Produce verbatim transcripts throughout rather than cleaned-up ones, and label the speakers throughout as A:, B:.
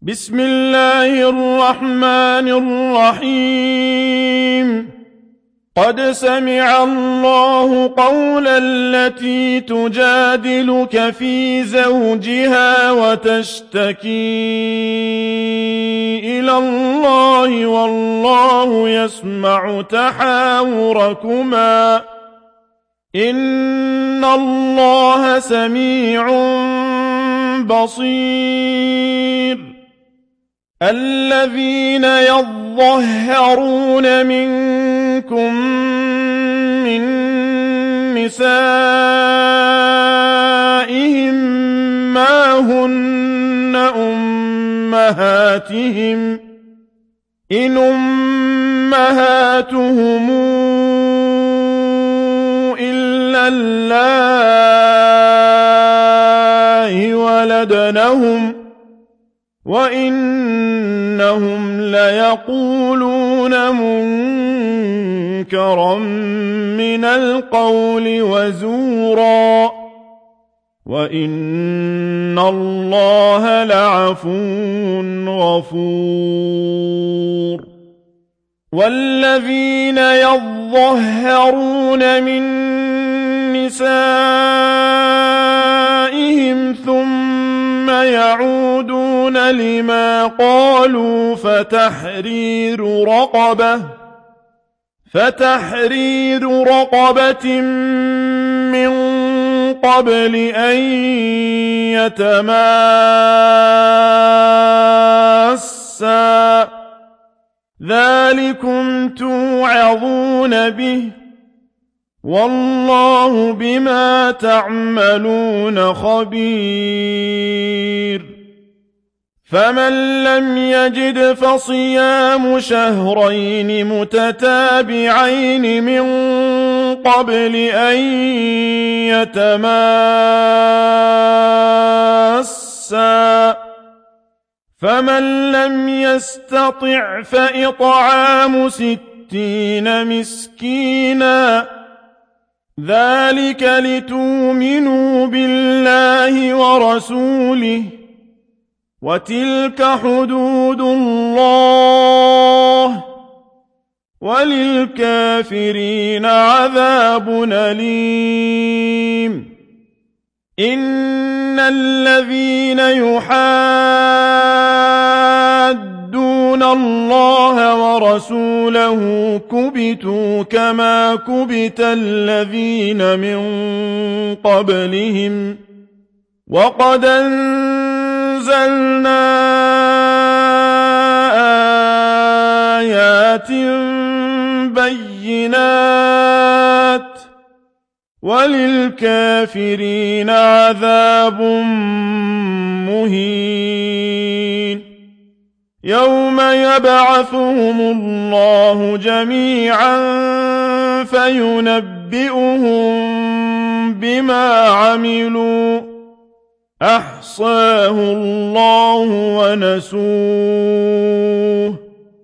A: بسم الله الرحمن الرحيم قد سمع الله قول التي تجادلك في زوجها وتشتكي إلى الله والله يسمع تحاوركما إن الله سميع بصير الذين يظهرون منكم من نسائهم ما هن أمهاتهم إن أمهاتهم إلا الله ولدنهم وإنهم ليقولون منكرا من القول وزورا وإن الله لعفو غفور والذين يظهرون من نسائهم ثم يعودون لما قالوا فتحرير رقبة فتحرير رقبة من قبل أن يتماسا ذلكم توعظون به والله بما تعملون خبير فمن لم يجد فصيام شهرين متتابعين من قبل أن يتماسا فمن لم يستطع فإطعام ستين مسكينا ذلك لتؤمنوا بالله ورسوله وتلك حدود الله وللكافرين عذاب أليم إن الذين يحادون الله ورسوله كبتوا كما كبت الذين من قبلهم وقد أنزلنا آيات بينات وللكافرين عذاب مهين يوم يبعثهم الله جميعا فينبئهم بما عملوا أحصاه الله ونسوه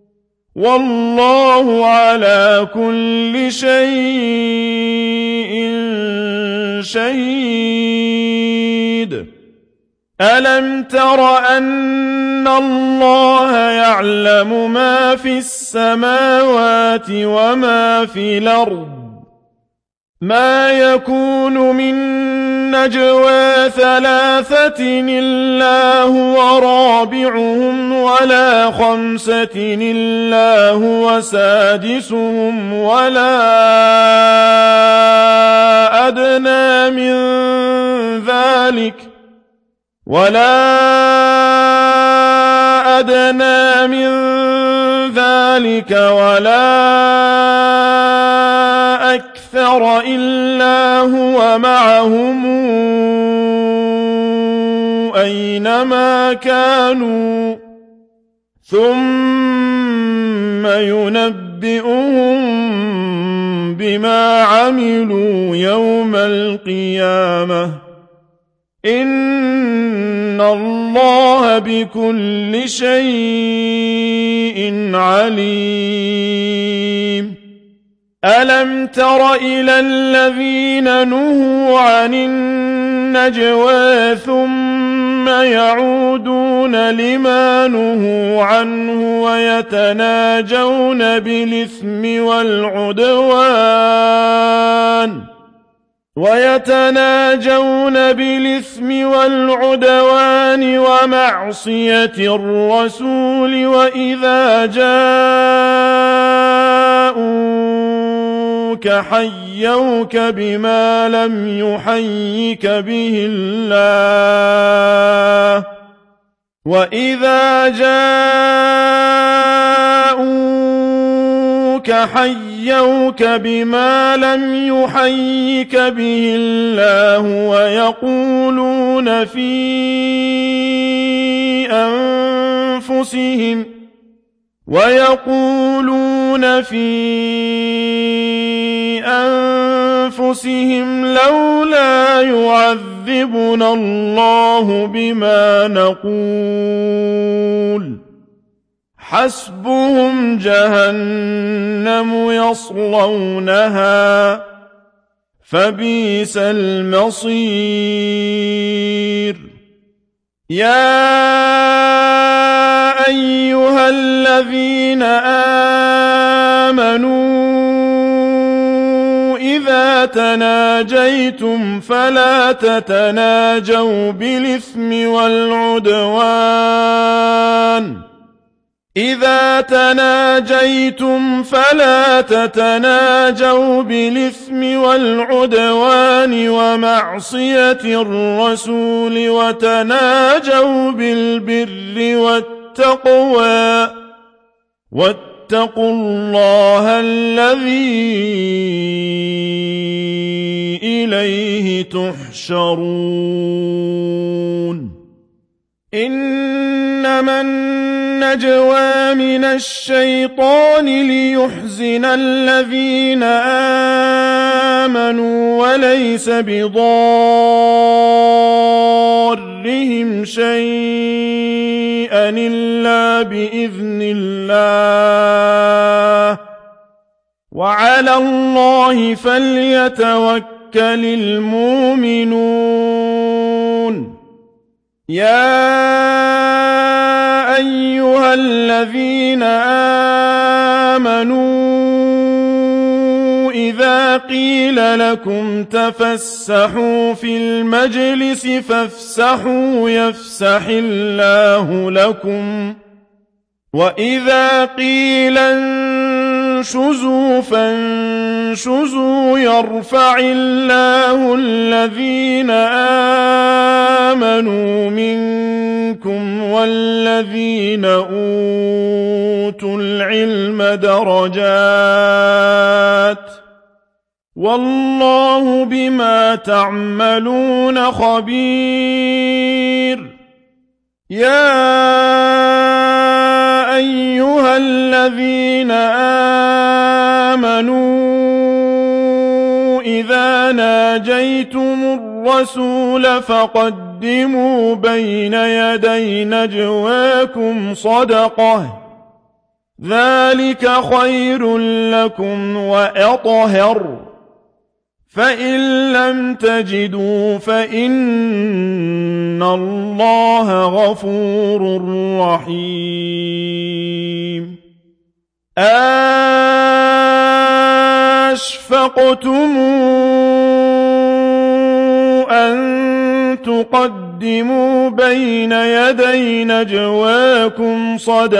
A: والله على كل شيء شهيد ألم تر أن الله يعلم ما في السماوات وما في الأرض ما يكون من نجوى ثلاثة إلا هو رابعهم ولا خمسة إلا هو سادسهم ولا أدنى من ذلك ولا أدنى من ذلك ولا أكثر إلا هو معهم أينما كانوا ثم ينبئهم بما عملوا يوم القيامة إن الله بكل شيء عليم ألم تر إلى الذين نهوا عن النجوى ثم ثم يعودون لما نهوا عنه ويتناجون بالإثم والعدوان ويتناجون بالإثم والعدوان ومعصية الرسول وإذا جاءوك حيوك بما لم يحيك به الله وإذا جاءوك حيوك بما لم يحيك به الله ويقولون في أنفسهم ويقولون في أنفسهم لولا يعذبنا الله بما نقول حسبهم جهنم يصلونها فبئس المصير يا أيها الذين آمنوا إذا تناجيتم فلا تتناجوا بالإثم والعدوان إذا تناجيتم فلا تتناجوا بالإثم والعدوان ومعصية الرسول وتناجوا بالبر والتقوى واتقوا الله الذي إليه تحشرون إنما النجوى من الشيطان ليحزن الذين آمنوا وليس بضارهم شيئا إلا بإذن الله وعلى الله فليتوكل المؤمنون يا أيها الذين آمنوا إذا قيل لكم تفسحوا في المجلس فافسحوا يفسح الله لكم وإذا قيل انشزوا فانشزوا يرفع الله الذين آمنوا منكم والذين أوتوا العلم درجات والله بما تعملون خبير يا أيها الذين آمنوا إذا ناجيتم الرسول فقدموا بين يدي نجواكم صدقة ذلك خير لكم وأطهر فإن لم تجدوا فإن الله غفور رحيم أشفقتم أن تقدموا بين يدي نجواكم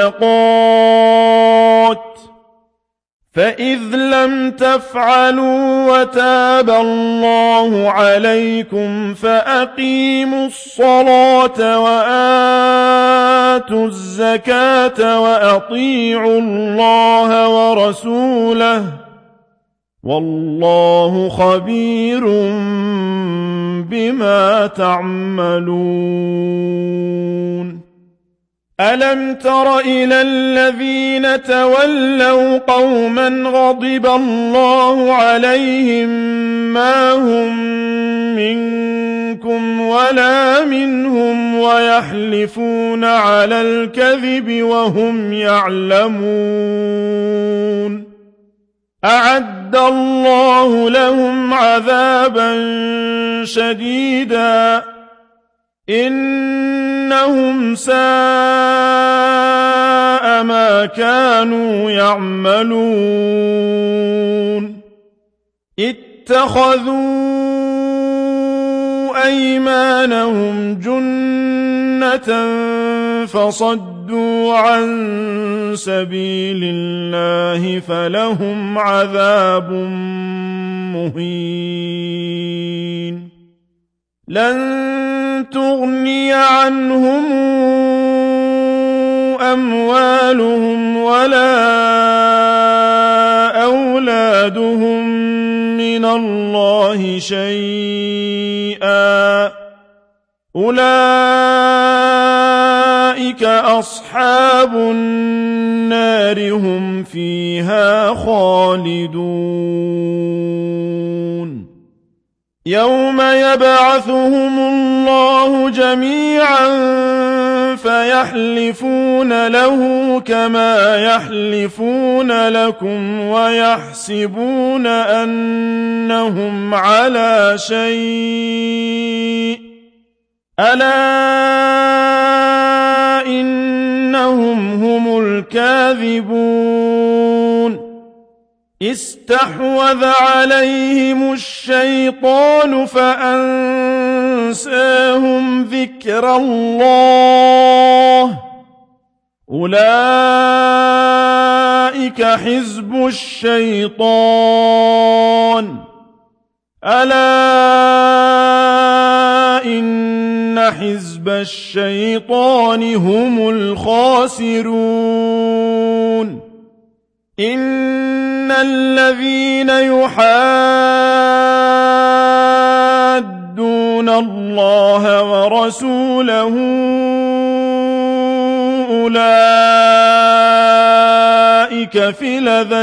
A: صدقات فإذ لم تفعلوا وتاب الله عليكم فأقيموا الصلاة وآتوا الزكاة وأطيعوا الله ورسوله والله خبير بما تعملون ألم تر إلى الذين تولوا قوما غضب الله عليهم ما هم منكم ولا منهم ويحلفون على الكذب وهم يعلمون أعد الله لهم عذابا شديدا إنهم ساء ما كانوا يعملون اتخذوا أيمانهم جنة فصدوا عن سبيل الله فلهم عذاب مهين لن تغني عنهم أموالهم ولا أولادهم من الله شيئا أولئك أصحاب النار هم فيها خالدون يوم يبعثهم الله جميعا فيحلفون له كما يحلفون لكم ويحسبون أنهم على شيء ألا إنهم هم الكاذبون استحوذ عليهم الشيطان فأنساهم ذكر الله أولئك حزب الشيطان ألا إن حزب الشيطان هم الخاسرون إن الذين يحادون الله ورسوله أولئك في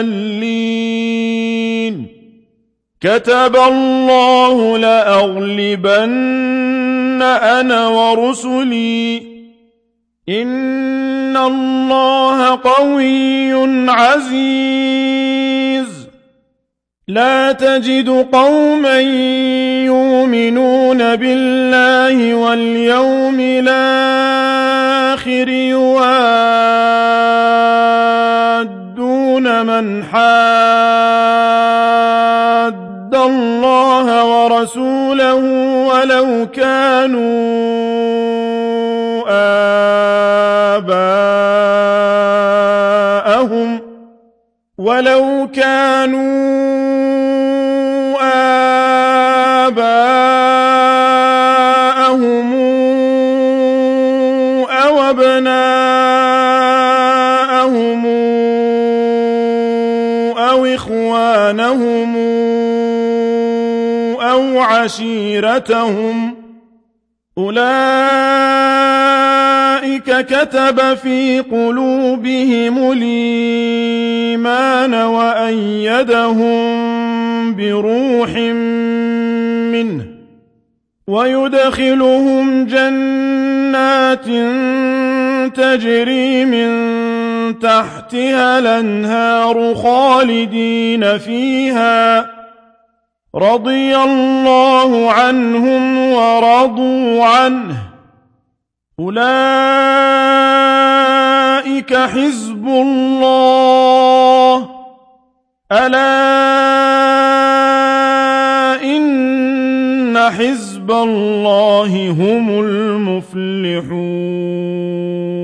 A: الأذلين كتب الله لأغلبن أنا ورسلي إن الله قوي عزيز لا تجد قوما يؤمنون بالله واليوم الآخر يوادون من حاد الله ورسوله ولو كانوا آباءهم ولو كانوا آباءهم أو أبناءهم أو إخوانهم أو عشيرتهم أولئك كتب في قلوبهم الإيمان وأيدهم بروح منه ويدخلهم جنات تجري من تحتها الأنهار خالدين فيها رضي الله عنهم ورضوا عنه أولئك حزب الله ألا إن حزب الله هم المفلحون